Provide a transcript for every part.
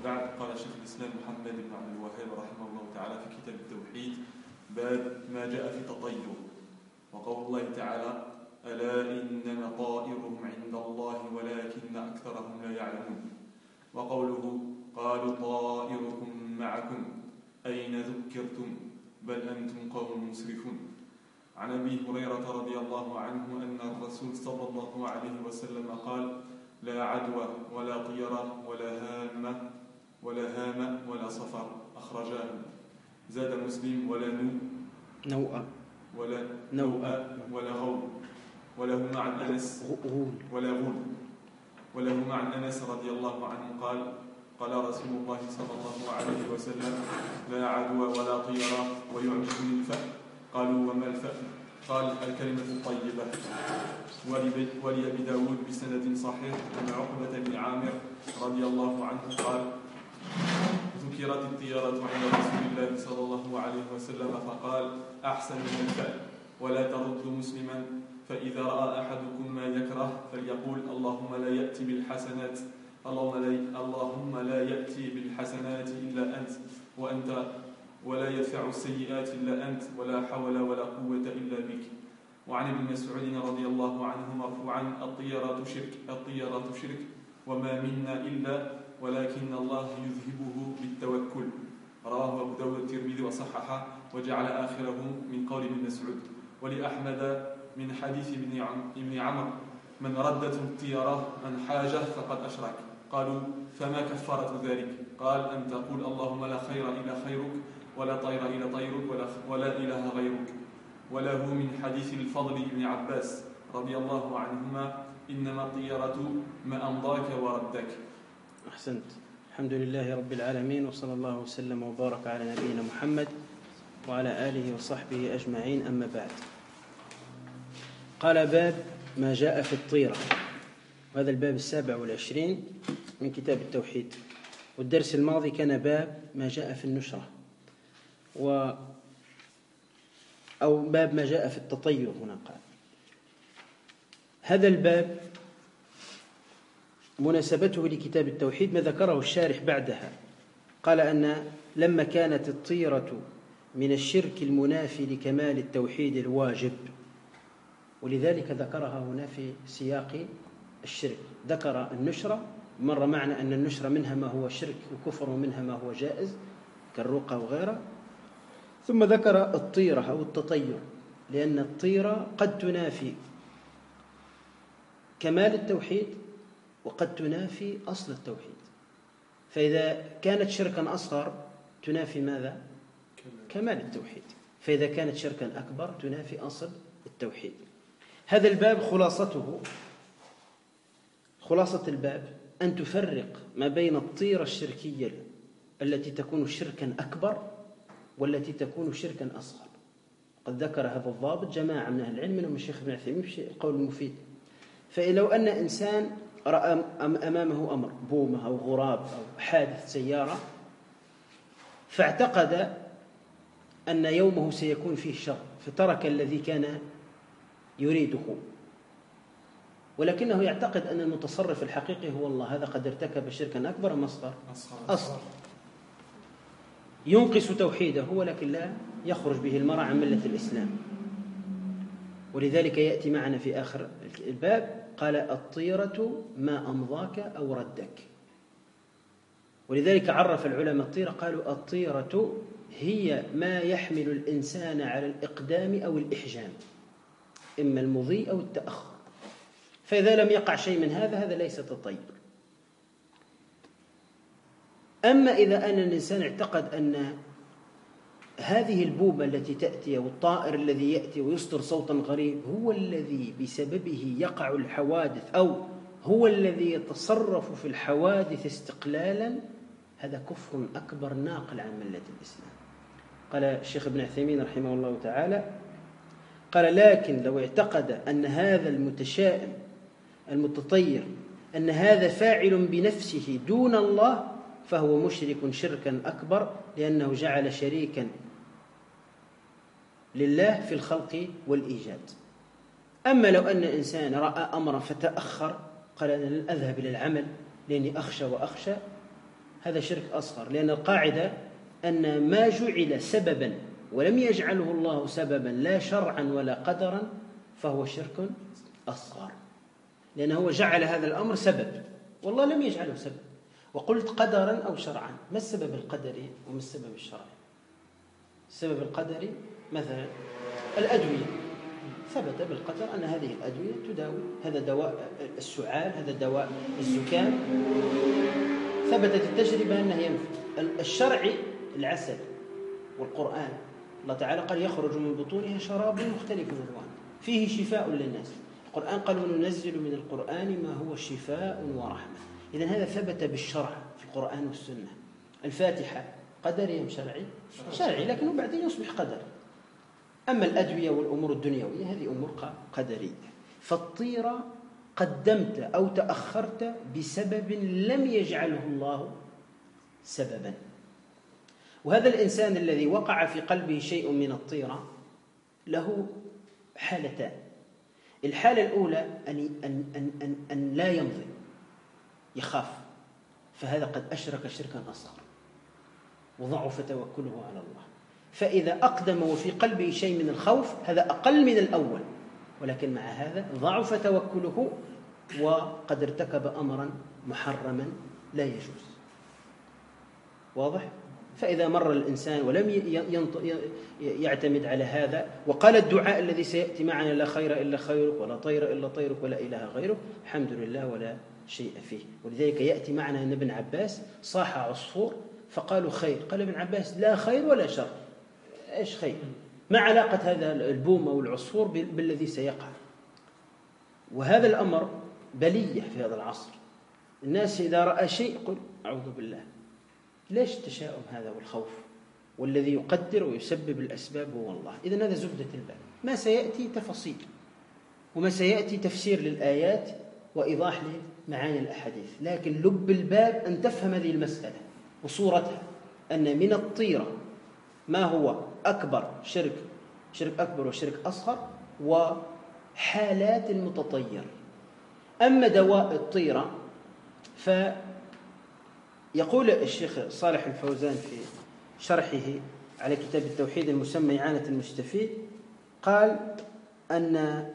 بعد. قال شيخ الإسلام محمد بن عبد الوهاب رحمه الله تعالى في كتاب التوحيد: باب ما جاء في التطير. وقول الله تعالى: ألا إنما طائرهم عند الله ولكن أكثرهم لا يعلمون. وقوله: قالوا طائركم معكم أين ذكرتم بل أنتم قوم مسرفون. عن أبي هريرة رضي الله عنه أن الرسول صلى الله عليه وسلم قال: لا عدوى ولا طيرة ولا هامة ولا صفر. أخرجاه. زاد مسلم: ولا نوء ولا غول. وله مع أنس ولا غول. وله مع أنس رضي الله عنه قال: قال رسول الله صلى الله عليه وسلم: لا عدوى ولا طيرة ويعجبني الفأل. قالوا: وما الفأل؟ قال: الكلمة الطيبة. ولأبي داود بسند صحيح عن عقبة بن عامر رضي الله عنه قال: ذكرت الطيرة عند رسول الله صلى الله عليه وسلم فقال: أحسن من الفأل، ولا ترد مسلما، فإذا رأى أحدكم ما يكره فليقول: اللهم لا يأتي بالحسنات إلا أنت، ولا يدفع السيئات إلا أنت، ولا حول ولا قوة إلا بك. وعن ابن مسعود رضي الله عنه مرفوعا: الطيرة شرك وما منا إلا ولكن الله يذهبه بالتوكل. رواه أبو داود الترمذي وصححه وجعل آخره من قول ابن مسعود. ولأحمد من حديث ابن عمرو: من ردت الطيرة عن حاجة فقد أشرك. قالوا: فما كفارة ذلك؟ قال: أن تقول: اللهم لا خير إلا خيرك، ولا طير إلا طيرك، ولا إله غيرك. وله من حديث الفضل بن عباس رضي الله عنهما: إنما الطيرة ما أمضاك وردك. أحسنت. الحمد لله رب العالمين، وصلى الله وسلم وبارك على نبينا محمد وعلى آله وصحبه أجمعين. أما بعد، قال: باب ما جاء في الطيرة. وهذا الباب 27 من كتاب التوحيد. والدرس الماضي كان باب ما جاء في النشرة، أو باب ما جاء في التطير. هنا قال هذا الباب مناسبته لكتاب التوحيد ما ذكره الشارح بعدها. قال أن لما كانت الطيرة من الشرك المنافي لكمال التوحيد الواجب، ولذلك ذكرها هنا في سياق الشرك. ذكر النشرة، مر معنا أن النشرة منها ما هو شرك وكفر ومنها ما هو جائز كالرقى وغيره. ثم ذكر الطيرة أو التطير، لأن الطيرة قد تنافي كمال التوحيد وقد تنافي أصل التوحيد. فإذا كانت شركا أصغر تنافي ماذا؟ كمال التوحيد. فإذا كانت شركا أكبر تنافي أصل التوحيد. هذا الباب خلاصة الباب أن تفرق ما بين الطيرة الشركية التي تكون شركا أكبر والتي تكون شركا أصغر. قد ذكر هذا الضابط جماعة من أهل العلم منهم الشيخ ابن عثيمين في القول المفيد. فلو أن إنسان رأى أمامه أمر بومة أو غراب أو حادث سيارة، فاعتقد أن يومه سيكون فيه شر، فترك الذي كان يريده، ولكنه يعتقد أن المتصرف الحقيقي هو الله، هذا قد ارتكب شركا أكبر أم أصغر. ينقص توحيده ولكن لا يخرج به المرء عن ملة الإسلام. ولذلك يأتي معنا في آخر الباب قال: الطيرة ما أمضاك أو ردك. ولذلك عرف العلماء الطيرة، قالوا: الطيرة هي ما يحمل الإنسان على الإقدام أو الإحجام، إما المضي أو التأخر. فإذا لم يقع شيء من هذا ليس تطير. أما إذا أن الإنسان اعتقد أن هذه البومة التي تأتي والطائر الذي يأتي ويصدر صوتا غريب هو الذي بسببه يقع الحوادث، أو هو الذي يتصرف في الحوادث استقلالا، هذا كفر أكبر ناقل عن ملة الإسلام. قال الشيخ ابن عثيمين رحمه الله تعالى: قال: لكن لو اعتقد أن هذا المتشائم المتطير أن هذا فاعل بنفسه دون الله فهو مشرك شركا أكبر، لأنه جعل شريكا لله في الخلق والإيجاد. أما لو أن الإنسان رأى أمرا فتأخر، قال: أنا لن أذهب إلى العمل لأني أخشى وأخشى، هذا شرك أصغر، لأن القاعدة أن ما جعل سببا ولم يجعله الله سببا لا شرعا ولا قدرا فهو شرك أصغر، لأنه هو جعل هذا الأمر سبب والله لم يجعله سبب. وقلت قدرا أو شرعا، ما السبب القدري وما السبب الشرعي؟ السبب القدري مثلا الأدوية، ثبت بالقدر أن هذه الأدوية تداوي، هذا دواء السعال، هذا دواء الزكام، ثبتت التجربة أنه ينفع. الشرعي العسل والقرآن، الله تعالى قال يخرج من بطونها شراب مختلف ألوانه فيه شفاء للناس. القرآن قال وننزل من القرآن ما هو شفاء ورحمة. إذن هذا ثبت بالشرع في القرآن والسنة. الفاتحة قدري أم شرعي؟ شرعي، لكنه بعدين يصبح قدر. أما الأدوية والأمور الدنيوية هذه أمور قدرية. فالطيرة قدمت أو تأخرت بسبب لم يجعله الله سببا. وهذا الإنسان الذي وقع في قلبه شيء من الطيرة له حالتان. الحالة الأولى أن لا يمضي، يخاف، فهذا قد أشرك شركا أصغر وضعف توكله على الله. فإذا أقدم وفي قلبه شيء من الخوف هذا أقل من الأول، ولكن مع هذا ضعف توكله وقد ارتكب أمرا محرما لا يجوز. واضح؟ فإذا مر الإنسان ولم يعتمد على هذا وقال الدعاء الذي سيأتي معنا لا خير إلا خيرك ولا طير إلا طيرك ولا إله غيرك، الحمد لله ولا شيء فيه. ولذلك يأتي معنا أن ابن عباس صاح عصفور فقالوا خير، قال ابن عباس لا خير ولا شر. إيش خير؟ ما علاقة هذا البوم أو العصفور بالذي سيقع؟ وهذا الأمر بلية في هذا العصر. الناس إذا رأى شيء قل أعوذ بالله. ليش التشاؤم هذا والخوف؟ والذي يقدر ويسبب الأسباب هو الله. إذن هذا زبدة الباب. ما سيأتي تفاصيل وما سيأتي تفسير للآيات وإيضاح لمعاني الأحاديث، لكن لب الباب أن تفهم هذه المسألة وصورتها، أن من الطيرة ما هو أكبر شرك أكبر وشرك أصغر وحالات المتطير. أما دواء الطيرة فيقول الشيخ صالح الفوزان في شرحه على كتاب التوحيد المسمى إعانة المستفيد، قال أن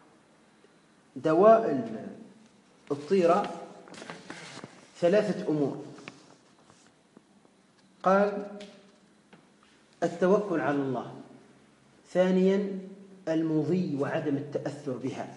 دواء الطيرة ثلاثة أمور. قال التوكل على الله، ثانيا المضي وعدم التأثر بها،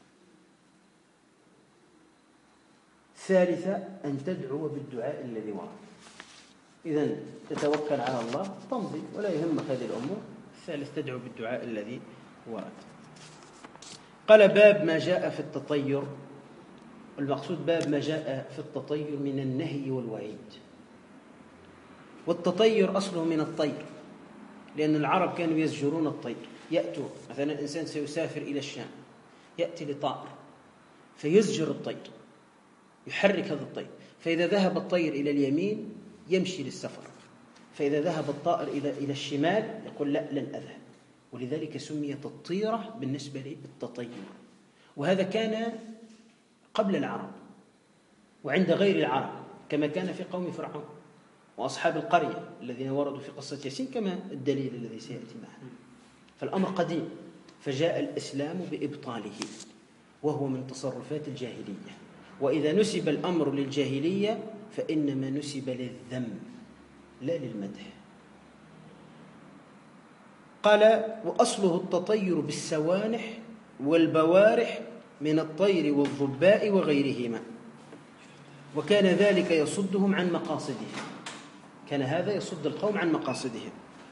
ثالثا أن تدعو بالدعاء الذي ورد. إذن تتوكل على الله تمضي ولا يهمك هذه الأمور. الثالث تدعو بالدعاء الذي ورد. قال باب ما جاء في التطير. المقصود باب ما جاء في التطير من النهي والوعيد. والتطير أصله من الطير، لأن العرب كانوا يزجرون الطير. يأتوا مثلا الإنسان سيسافر إلى الشام، يأتي لطائر فيزجر الطير، يحرك هذا الطير، فإذا ذهب الطير إلى اليمين يمشي للسفر، فإذا ذهب الطائر إلى الشمال يقول لا لن أذهب. ولذلك سميت الطيرة بالنسبة للتطير. وهذا كان قبل العرب وعند غير العرب، كما كان في قوم فرعون وأصحاب القرية الذين وردوا في قصة ياسين، كما الدليل الذي سيأتي معنا. فالأمر قديم، فجاء الإسلام بإبطاله، وهو من تصرفات الجاهلية. وإذا نسب الأمر للجاهلية فإنما نسب للذم لا للمدح. قال وأصله التطير بالسوانح والبوارح من الطير والظباء وغيرهما، وكان ذلك يصدهم عن مقاصدهم. كان هذا يصد القوم عن مقاصدهم،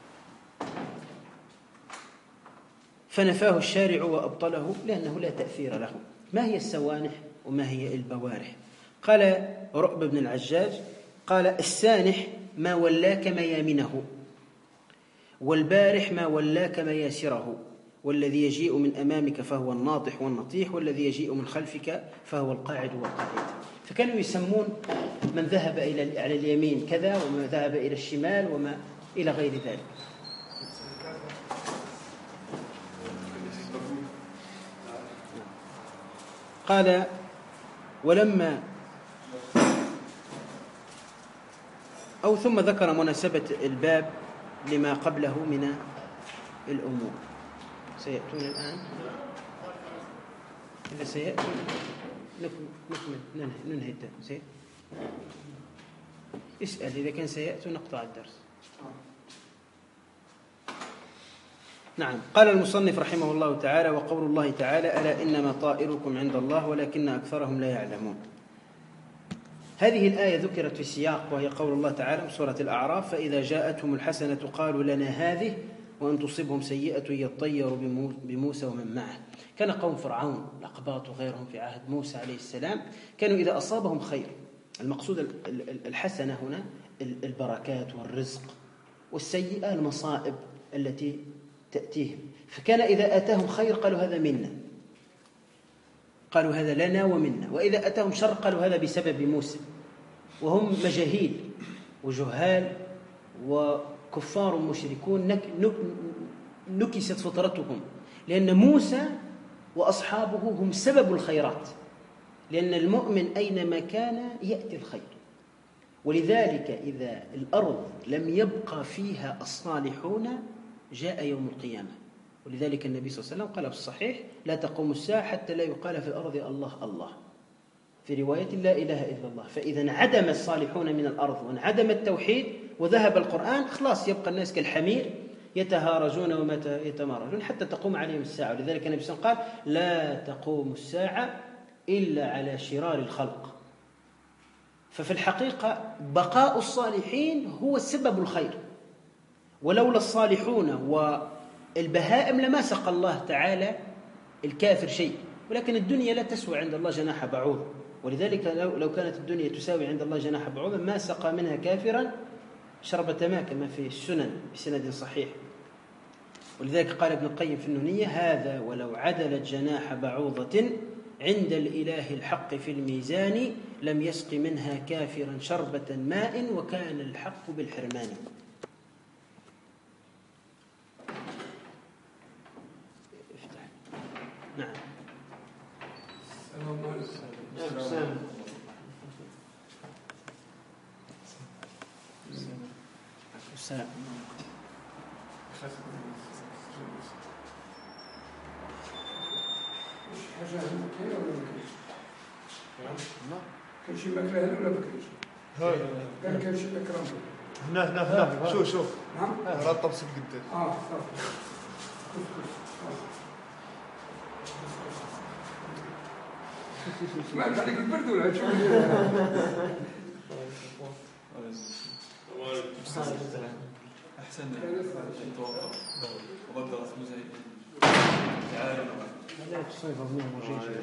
فنفاه الشارع وأبطله لأنه لا تأثير له. ما هي السوانح وما هي البوارح؟ قال رؤب بن العجاج قال السانح ما ولاك ميامنه، والبارح ما ولاك مياسره، والذي يجيء من أمامك فهو الناطح والنطيح، والذي يجيء من خلفك فهو القاعد والقاعد. فكانوا يسمون من ذهب على اليمين كذا، وما ذهب إلى الشمال، وما إلى غير ذلك. قال ولما أو ثم ذكر مناسبة الباب لما قبله من الأمور. سيأتون الآن، إذا سيأتون نكمل ننهي الدرس. اسأل إذا كان سيأتوا نقطع الدرس. نعم. قال المصنف رحمه الله تعالى: وقول الله تعالى: ألا إنما طائركم عند الله ولكن أكثرهم لا يعلمون. هذه الآية ذكرت في السياق، وهي قول الله تعالى في سورة الأعراف: فإذا جاءتهم الحسنة قالوا لنا هذه وأن تصبهم سيئة يطيروا بموسى ومن معه. كان قوم فرعون الأقباط وغيرهم في عهد موسى عليه السلام كانوا إذا أصابهم خير، المقصود الحسنة هنا البركات والرزق، والسيئة المصائب التي تأتيهم، فكان إذا أتاهم خير قالوا هذا منا، قالوا هذا لنا ومنا، وإذا أتاهم شر قالوا هذا بسبب موسى، وهم مجاهيل وجهال وكفار مشركون نكست فطرتهم، لأن موسى وأصحابه هم سبب الخيرات، لأن المؤمن أينما كان يأتي الخير. ولذلك إذا الأرض لم يبقى فيها الصالحون جاء يوم القيامة. ولذلك النبي صلى الله عليه وسلم قال في الصحيح: لا تقوم الساعة حتى لا يقال في الأرض الله الله، في رواية لا إله إلا الله. فإذا انعدم الصالحون من الأرض وانعدم التوحيد وذهب القرآن، خلاص يبقى الناس كالحمير يتهارجون وما يتمارجون حتى تقوم عليهم الساعة. ولذلك النبي صلى الله عليه وسلم قال: لا تقوم الساعة إلا على شرار الخلق. ففي الحقيقة بقاء الصالحين هو السبب الخير، ولولا الصالحون والبهائم لما سقى الله تعالى الكافر شيء. ولكن الدنيا لا تسوى عند الله جناح بعوض، ولذلك لو كانت الدنيا تساوي عند الله جناح بعوض ما سقى منها كافرا شربة ماء، كما في السنن بسند صحيح. ولذلك قال ابن القيم في النونية: هذا ولو عدلت جناح بعوضة عند الإله الحق في الميزان لم يسق منها كافرا شربة ماء وكان الحق بالحرمان. نعم. السلام. السلام. حاجة كاينة ولا ما كاينش؟ كاين شي ماكلة هنا ولا ما كاينش؟ كان كاين شي ماكلة هنا شوف نعم؟ راه الطبس في قدام. صافي. ما عرفت عليك البرد ولا هادشي؟ أحسن نتوقع وبدأ رسم زي تعالى لا تصيب منهم وجيش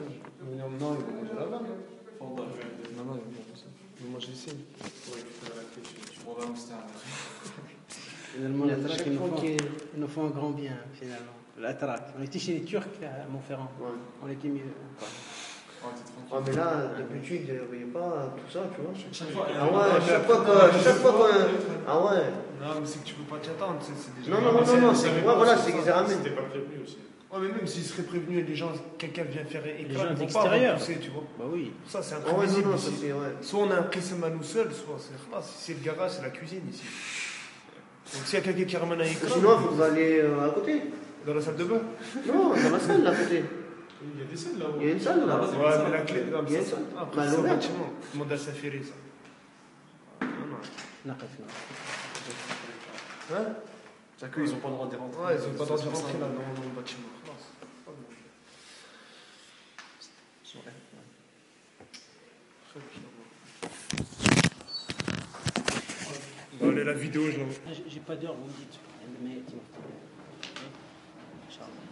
فضل المجلسين والله المستعان. الأتراك ils nous font un grand bien finalement. L'Atrak. On était chez les Turcs à Montferrand. On était mieux. Ah mais là, d'habitude, il n'y avait pas tout ça, tu vois. Chaque fois, Ah ouais, chaque fois qu'on... Ah ouais. Non, mais c'est que tu peux pas t'y attendre, c'est déjà... Non, c'est ouais, voilà, c'est qu'ils ramènent. C'était pas prévenu aussi. Ouais, mais même s'ils seraient prévenus, les gens, quelqu'un vient faire éclat, Les gens ils vont d'extérieur. pas repousser, tu vois. Bah oui. Ça, c'est Ah ouais, imprévisible non, ça ici. c'est... Ouais. Soit on a un pressé à nous seuls, soit c'est le garage, c'est la cuisine ici. Donc s'il y a quelqu'un qui ramène un éclat... Sinon, il faudra aller à côté. Dans la salle de bain. Non, dans la salle, là, à côté. Il y a des salles là-haut. Il y a une salle, là. Ouais, mais la clé... Non, Il y a mais une ça... salle. Après, Bah, c'est un l'ouvert. bâtiment. Demande à Safiri, ça. Non. نقف. Hein? C'est qu'ils n'ont pas le droit de rentrer. Ouais, ils n'ont pas le droit de rentrer là dans le bâtiment. Bon, allez, la vidéo, je l'envoie. J'ai pas d'heure, vous me dites. عندما يأتي مفتوح. إن شاء الله.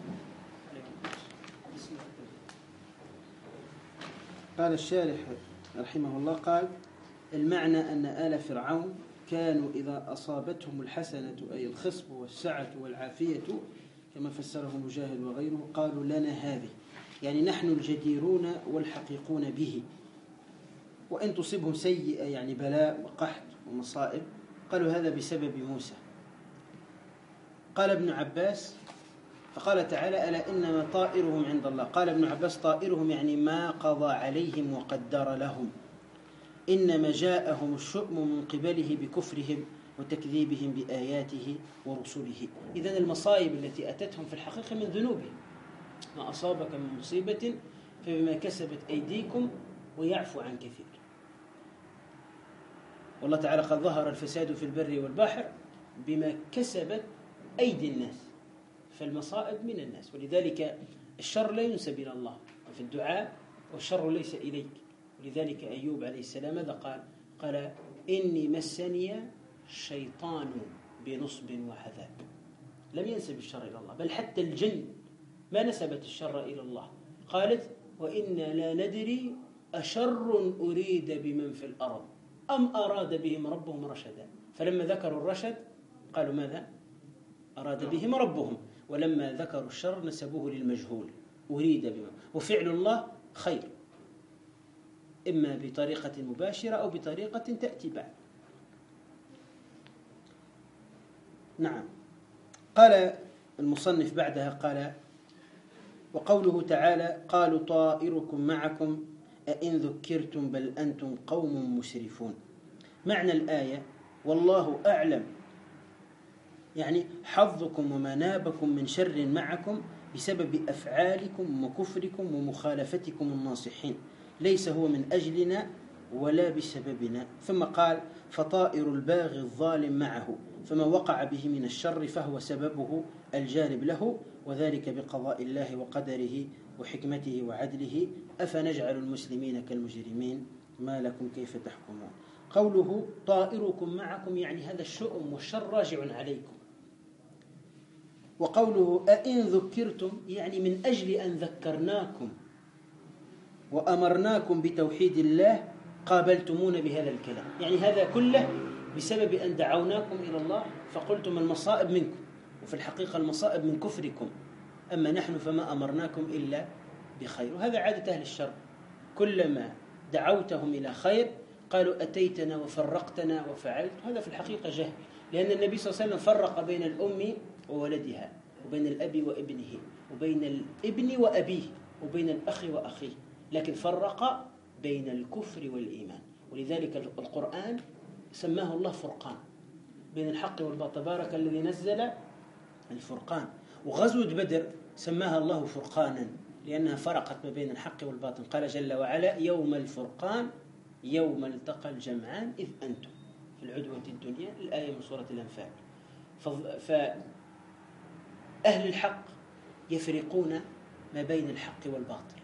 قال الشارح رحمه الله قال: المعنى أن آل فرعون كانوا إذا أصابتهم الحسنة أي الخصب والسعة والعافية كما فسره مجاهد وغيره قالوا لنا هذه، يعني نحن الجديرون والحقيقون به. وإن تصبهم سيئة يعني بلاء وقحط ومصائب قالوا هذا بسبب موسى. قال ابن عباس: فقال تعالى: ألا إنما طائرهم عند الله. قال ابن عباس: طائرهم يعني ما قضى عليهم وقدر لهم. إنما جاءهم الشؤم من قبله بكفرهم وتكذيبهم بآياته ورسله. إذن المصائب التي أتتهم في الحقيقة من ذنوبهم. ما أصابك من مصيبة فبما كسبت أيديكم ويعفو عن كثير. والله تعالى قد ظهر الفساد في البر والبحر بما كسبت أيدي الناس، فالمصائب من الناس. ولذلك الشر لا ينسب إلى الله في الدعاء، والشر ليس إليك. ولذلك أيوب عليه السلام ماذا قال؟ قال إني مسني الشيطان بنصب وعذاب. لم ينسب الشر إلى الله، بل حتى الجن ما نسبت الشر إلى الله. قالت وإنا لا ندري أشر أريد بمن في الأرض أم أراد بهم ربهم رشدا. فلما ذكروا الرشد قالوا ماذا؟ أراد بهم ربهم. ولما ذكروا الشر نسبوه للمجهول، أريد بهم. وفعل الله خير، إما بطريقة مباشرة أو بطريقة تأتي بعد. نعم. قال المصنف بعدها قال وقوله تعالى قالوا طائركم معكم أئن ذكرتم بل أنتم قوم مسرفون. معنى الآية والله أعلم، يعني حظكم وما نابكم من شر معكم بسبب أفعالكم وكفركم ومخالفتكم الناصحين، ليس هو من أجلنا ولا بسببنا. ثم قال فطائر الباغي الظالم معه، فما وقع به من الشر فهو سببه الجانب له، وذلك بقضاء الله وقدره وحكمته وعدله. أفنجعل المسلمين كالمجرمين ما لكم كيف تحكمون. قوله طائركم معكم يعني هذا الشؤم والشر راجع عليكم. وقوله أئن ذكرتم يعني من أجل أن ذكرناكم وأمرناكم بتوحيد الله قابلتمون بهذا الكلام، يعني هذا كله بسبب أن دعوناكم إلى الله فقلتم المصائب منكم، وفي الحقيقة المصائب من كفركم، أما نحن فما أمرناكم إلا بخير. وهذا عادة أهل الشر، كلما دعوتهم إلى خير قالوا أتيتنا وفرقتنا وفعلت. هذا في الحقيقة جهل، لأن النبي صلى الله عليه وسلم فرق بين الأم وولدها، وبين الأب وابنه، وبين الابن وأبيه، وبين الأخ وأخيه، لكن فرق بين الكفر والإيمان. ولذلك القرآن سماه الله فرقان بين الحق والباطل، تبارك الذي نزل الفرقان. وغزوة بدر سماها الله فرقانا لأنها فرقت ما بين الحق والباطل. قال جل وعلا يوم الفرقان يوم التقى الجمعان إذ أنتم في العدوة الدنيا، الآية من سورة الأنفال. فأهل الحق يفرقون ما بين الحق والباطل.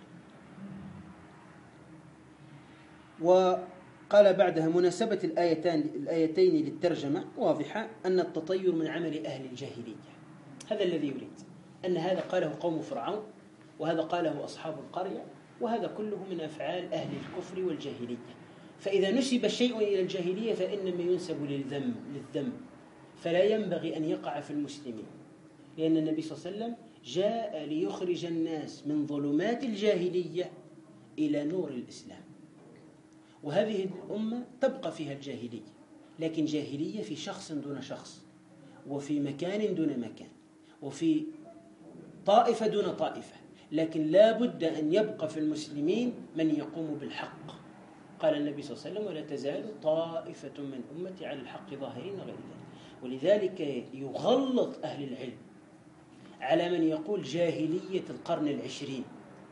وقال بعدها مناسبة الآيتين للترجمة واضحة، أن التطير من عمل أهل الجاهلية. هذا الذي يريد، أن هذا قاله قوم فرعون، وهذا قاله أصحاب القرية، وهذا كله من أفعال أهل الكفر والجاهلية. فإذا نسب شيء إلى الجاهلية فإنما ينسب للذم، فلا ينبغي أن يقع في المسلمين، لأن النبي صلى الله عليه وسلم جاء ليخرج الناس من ظلمات الجاهلية إلى نور الإسلام. وهذه الأمة تبقى فيها الجاهلية، لكن جاهلية في شخص دون شخص، وفي مكان دون مكان، وفي طائفة دون طائفة، لكن لا بد أن يبقى في المسلمين من يقوم بالحق. قال النبي صلى الله عليه وسلم ولا تزال طائفة من أمتي على الحق ظاهرين غير ذلك. ولذلك يغلط أهل العلم على من يقول جاهلية القرن العشرين،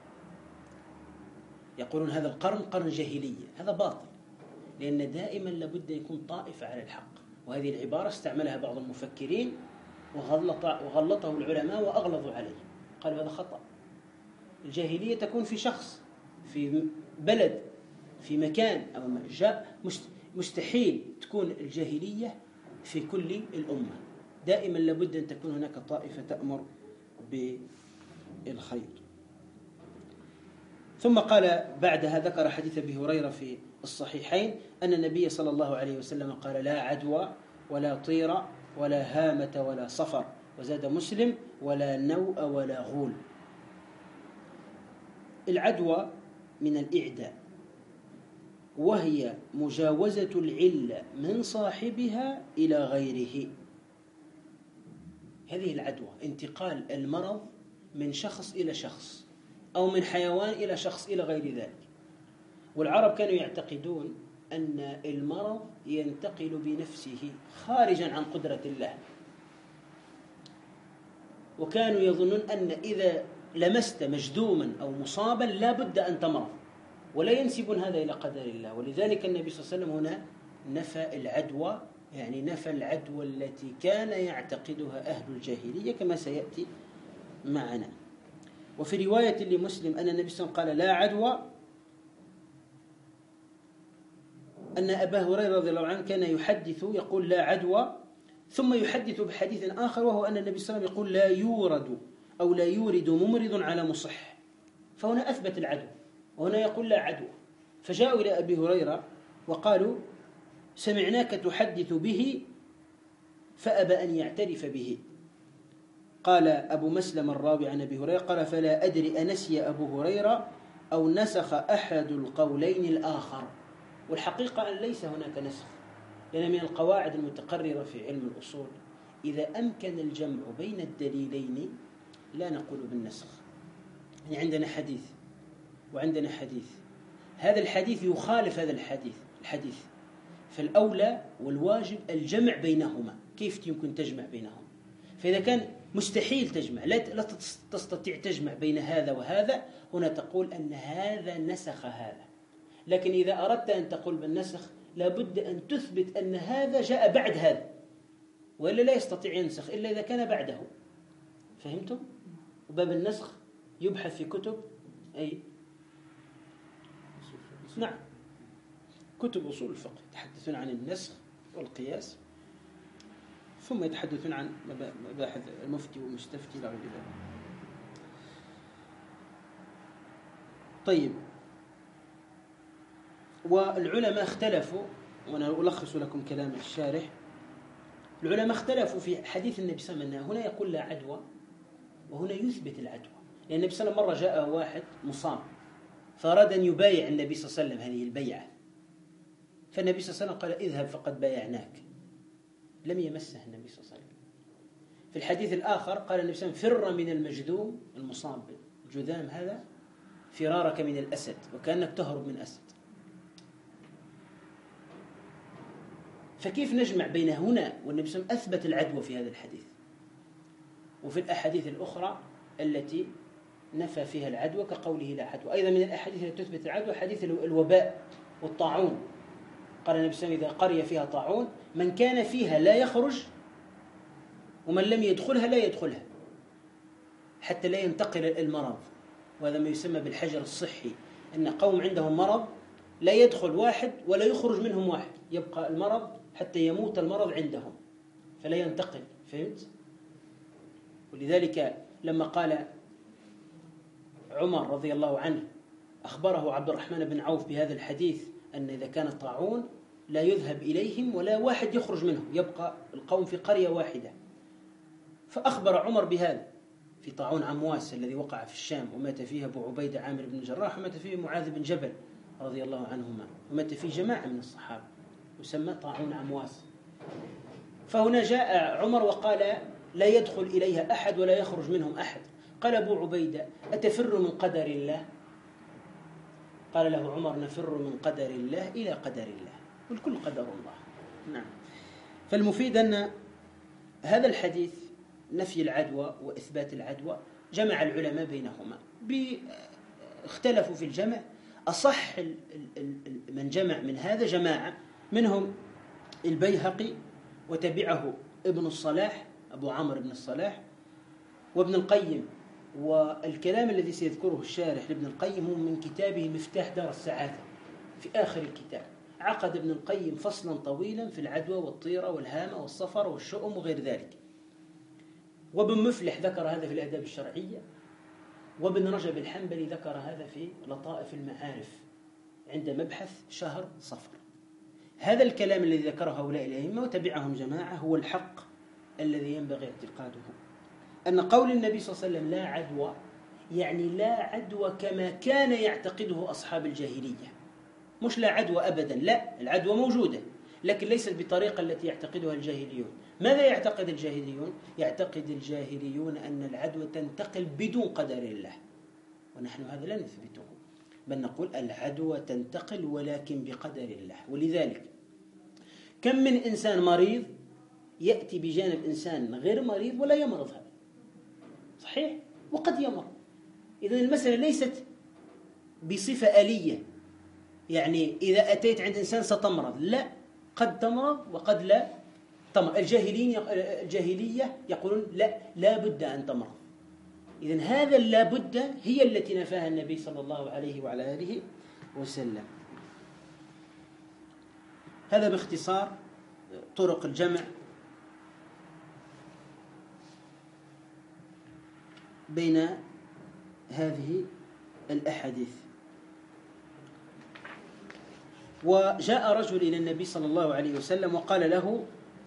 يقولون هذا القرن قرن جاهلية. هذا باطل، لأن دائما لابد يكون طائفة على الحق. وهذه العبارة استعملها بعض المفكرين وغلطه العلماء وأغلظوا عليه، قالوا هذا خطأ. الجاهلية تكون في شخص، في بلد، في مكان، أو مستحيل تكون الجاهلية في كل الأمة. دائما لابد أن تكون هناك طائفة تأمر بالخير. ثم قال بعدها ذكر حديث أبي هريرة في الصحيحين أن النبي صلى الله عليه وسلم قال لا عدوى ولا طير ولا هامة ولا صفر، وزاد مسلم ولا نوء ولا غول. العدوى من الإعداء، وهي مجاوزة العلة من صاحبها إلى غيره. هذه العدوى انتقال المرض من شخص إلى شخص، أو من حيوان إلى شخص إلى غير ذلك. والعرب كانوا يعتقدون أن المرض ينتقل بنفسه خارجا عن قدرة الله، وكانوا يظنون أن إذا لمست مجذوما أو مصابا لا بد أن تمرض، ولا ينسبون هذا إلى قدر الله. ولذلك النبي صلى الله عليه وسلم هنا نفى العدوى، يعني نفى العدوى التي كان يعتقدها أهل الجاهلية كما سيأتي معنا. وفي رواية لمسلم أن النبي صلى الله عليه وسلم قال لا عدوى، أن أبا هريرة رضي الله عنه كان يحدث يقول لا عدوى، ثم يحدث بحديث آخر وهو أن النبي صلى الله عليه وسلم يقول لا يورد أو لا يورد ممرض على مصح، فهنا أثبت العدوى وهنا يقول لا عدوى. فجاءوا إلى أبي هريرة وقالوا سمعناك تحدث به فأبى أن يعترف به. قال أبو مسلم الراوي عن أبي هريرة قال فلا أدري أنسي أبو هريرة أو نسخ أحد القولين الآخر. والحقيقة أن ليس هناك نسخ، لأن من القواعد المتقررة في علم الأصول إذا أمكن الجمع بين الدليلين لا نقول بالنسخ. يعني عندنا حديث وعندنا حديث، هذا الحديث يخالف هذا الحديث، فالأولى والواجب الجمع بينهما. كيف يمكن تجمع بينهما؟ فإذا كان مستحيل تجمع، لا تستطيع تجمع بين هذا وهذا، هنا تقول أن هذا نسخ هذا. لكن إذا أردت أن تقول بالنسخ لابد أن تثبت أن هذا جاء بعد هذا، وإلا لا يستطيع ينسخ إلا إذا كان بعده. فهمتم؟ وباب النسخ يبحث في كتب أي نعم كتب أصول الفقه، يتحدثون عن النسخ والقياس، ثم يتحدثون عن مباحث المفتي والمستفتي له بذلك. طيب، والعلماء اختلفوا، وأنا ألخص لكم كلام الشارح. العلماء اختلفوا في حديث النبي صلى الله عليه وسلم، هنا يقول لا عدوى وهنا يثبت العدوى. لأن النبي صلى الله عليه وسلم مرة جاء واحد مصاب فأراد أن يبايع النبي صلى الله عليه وسلم هذه البيعة، فالنبي صلى الله عليه وسلم قال اذهب فقد بايعناك، لم يمسه النبي صلى الله عليه وسلم. في الحديث الآخر قال النبي صلى الله عليه وسلم فر من المجذوم المصاب بالجذام هذا فرارك من الأسد، وكأنك تهرب من أسد. فكيف نجمع بين هنا والنبي صلى الله عليه وسلم أثبت العدوى في هذا الحديث، وفي الأحاديث الأخرى التي نفى فيها العدوى كقوله لا عدوى. أيضا من الأحاديث التي تثبت العدوى حديث الوباء والطاعون. قال النبي صلى الله عليه وسلم إذا قرية فيها طاعون من كان فيها لا يخرج ومن لم يدخلها لا يدخلها حتى لا ينتقل المرض. وهذا ما يسمى بالحجر الصحي، أن قوم عندهم مرض لا يدخل واحد ولا يخرج منهم واحد، يبقى المرض حتى يموت المرض عندهم فلا ينتقل. فهمت؟ ولذلك لما قال عمر رضي الله عنه أخبره عبد الرحمن بن عوف بهذا الحديث أن إذا كان الطاعون لا يذهب إليهم ولا واحد يخرج منهم، يبقى القوم في قرية واحدة. فأخبر عمر بهذا في طاعون عمواس الذي وقع في الشام، ومات فيه أبو عبيدة عامر بن الجراح، ومات فيه معاذ بن جبل رضي الله عنهما، ومات فيه جماعة من الصحابة، يسمى طاعون عمواس. فهنا جاء عمر وقال لا يدخل إليها أحد ولا يخرج منهم أحد. قال أبو عبيدة أتفر من قدر الله؟ قال له عمر نفر من قدر الله إلى قدر الله، والكل قدر الله. نعم. فالمفيد أن هذا الحديث نفي العدوى وإثبات العدوى جمع العلماء بينهما، اختلفوا في الجمع. أصح من جمع من هذا جماعة، منهم البيهقي وتبعه ابن الصلاح أبو عمرو بن الصلاح وابن القيم. والكلام الذي سيذكره الشارح لابن القيم هو من كتابه مفتاح دار السعادة. في آخر الكتاب عقد ابن القيم فصلا طويلا في العدوى والطيرة والهامة والصفر والشؤم وغير ذلك. وابن مفلح ذكر هذا في الآداب الشرعية، وابن رجب الحنبلي ذكر هذا في لطائف المعارف عند مبحث شهر صفر. هذا الكلام الذي ذكره هؤلاء الأئمة وتبعهم جماعة هو الحق الذي ينبغي اعتقاده، أن قول النبي صلى الله عليه وسلم لا عدوى يعني لا عدوى كما كان يعتقده أصحاب الجاهلية، مش لا عدوى أبدا، لا، العدوى موجودة لكن ليست بالطريقة التي يعتقدها الجاهليون. ماذا يعتقد الجاهليون؟ يعتقد الجاهليون أن العدوى تنتقل بدون قدر الله، ونحن هذا لا نثبته. بل نقول العدوى تنتقل ولكن بقدر الله. ولذلك كم من إنسان مريض يأتي بجانب إنسان غير مريض ولا يمرض، هذا صحيح، وقد يمرض. إذن المسألة ليست بصفة آلية، يعني إذا أتيت عند إنسان ستمرض، لا، قد تمرض وقد لا تمرض. الجاهلية يقولون لا بد أن تمرض. إذن هذا لا بد هي التي نفاها النبي صلى الله عليه وعلى آله وسلم. هذا باختصار طرق الجمع بين هذه الأحاديث. وجاء رجل إلى النبي صلى الله عليه وسلم وقال له،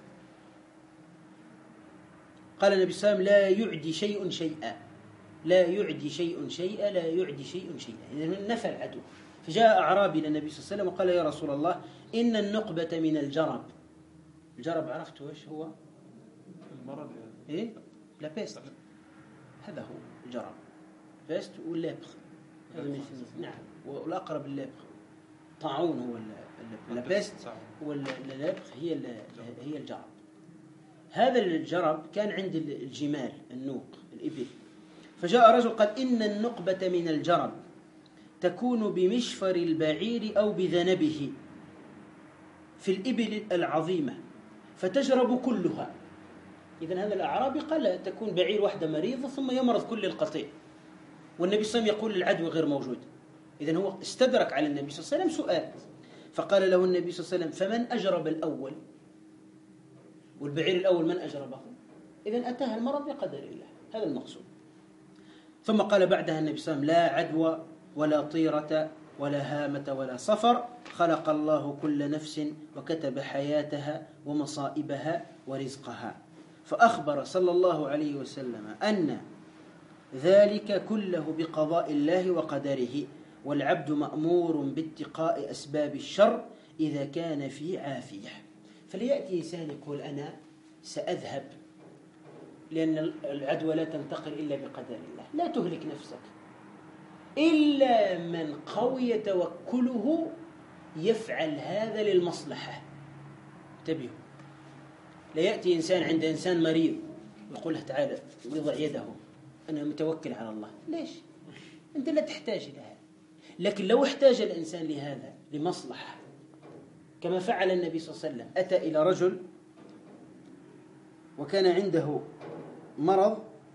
قال النبي صلى الله عليه وسلم: لا يعدي شيء شيئا، لا يعدي شيء شيئا، لا يعدي شيء شيئا. إذن نفى العدو. فجاء أعرابي إلى النبي صلى الله عليه وسلم وقال: يا رسول الله، إن النقبة من الجرب. الجرب عرفتوا إيش هو؟ المرض إيه؟ لا بيست، هذا هو الجرب. بيست واللابخ، هذا مثل، نعم، والأقرب اللابخ. طاعون هو لا بيست، واللابخ هي الجرب. هذا الجرب كان عند الجمال، النوق، الإبل. فجاء رجل قال: إن النقبة من الجرب تكون بمشفر البعير أو بذنبه في الإبل العظيمة فتجرب كلها. إذن هذا الأعرابي قال تكون بعير واحدة مريضة ثم يمرض كل القطيع، والنبي صلى الله عليه وسلم يقول العدوى غير موجود. إذن هو استدرك على النبي صلى الله عليه وسلم سؤال، فقال له النبي صلى الله عليه وسلم: فمن أجرب الأول؟ والبعير الأول من أجربه؟ إذن أتاها المرض بقدر الله، هذا المقصود. ثم قال بعدها النبي صلى الله عليه وسلم: لا عدوى ولا طيرة ولا هامة ولا صفر، خلق الله كل نفس وكتب حياتها ومصائبها ورزقها. فأخبر صلى الله عليه وسلم أن ذلك كله بقضاء الله وقدره، والعبد مأمور باتقاء أسباب الشر إذا كان في عافية. فليأتي إنسان يقول: أنا سأذهب، لأن العدوى لا تنتقل إلا بقدر الله. لا تهلك نفسك، إلا من قوي توكله يفعل هذا للمصلحة. انتبهوا، لا يأتي إنسان عند إنسان مريض ويقول له: تعال ويضع يده، أنا متوكل على الله. ليش؟ أنت لا تحتاج إلى هذا. لكن لو احتاج الإنسان لهذا لمصلحة، كما فعل النبي صلى الله عليه وسلم، أتى إلى رجل وكان عنده مرض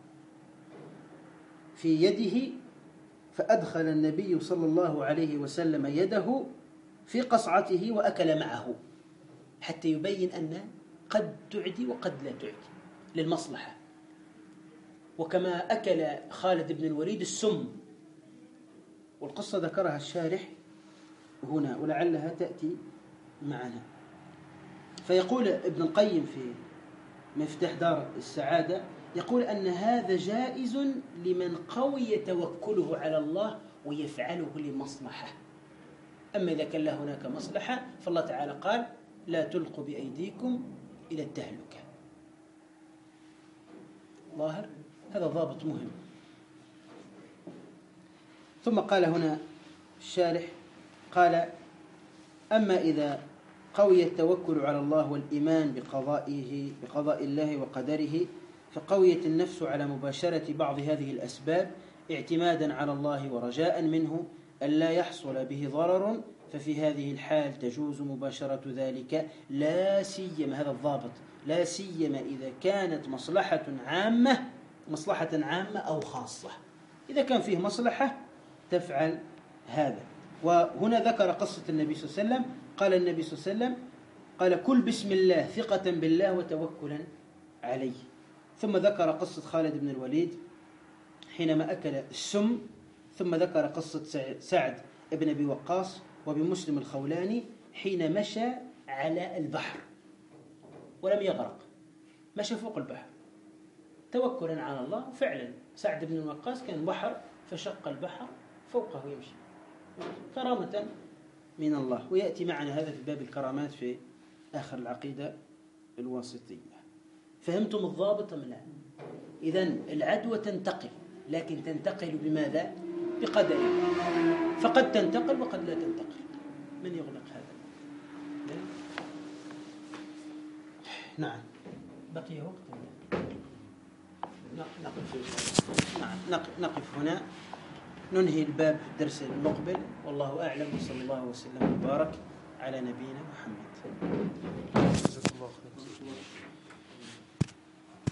في يده، فأدخل النبي صلى الله عليه وسلم يده في قصعته وأكل معه، حتى يبين أن قد تعدي وقد لا تعدي للمصلحة. وكما أكل خالد بن الوليد السم، والقصة ذكرها الشارح هنا ولعلها تأتي معنا. فيقول ابن القيم في مفتاح دار السعادة، يقول أن هذا جائز لمن قوي توكله على الله ويفعله لمصلحة. أما إذا كان له هناك مصلحة فالله تعالى قال: لا تلقوا بأيديكم إلى التهلكة. ظاهر هذا ضابط مهم. ثم قال هنا الشارح، قال: أما إذا قوي التوكل على الله والإيمان بقضاء الله وقدره، فقويت النفس على مباشرة بعض هذه الأسباب اعتمادا على الله ورجاء منه ألا يحصل به ضرر، ففي هذه الحال تجوز مباشرة ذلك، لا سيما، هذا الضابط، لا سيما إذا كانت مصلحة عامة أو خاصة. إذا كان فيه مصلحة تفعل هذا. وهنا ذكر قصة النبي صلى الله عليه وسلم. قال النبي صلى الله عليه وسلم: قال: كل بسم الله ثقة بالله وتوكلا عليه. ثم ذكر قصة خالد بن الوليد حينما أكل السم. ثم ذكر قصة سعد بن أبي وقاص وبمسلم الخولاني حين مشى على البحر ولم يغرق، مشى فوق البحر توكلا على الله. فعلا سعد بن وقاص كان بحر فشق البحر فوقه يمشي، كرامة من الله. ويأتي معنا هذا في باب الكرامات في آخر العقيدة الواسطية. فهمتم الضابط أم لا؟ إذن العدوى تنتقل، لكن تنتقل بماذا؟ بقدره، فقد تنتقل وقد لا تنتقل. من يغلق هذا؟ نعم، بقي وقت. نقف هنا، ننهي الباب في الدرس المقبل. والله أعلم، وصلى الله وسلم وبارك على نبينا محمد. جزاك الله خير.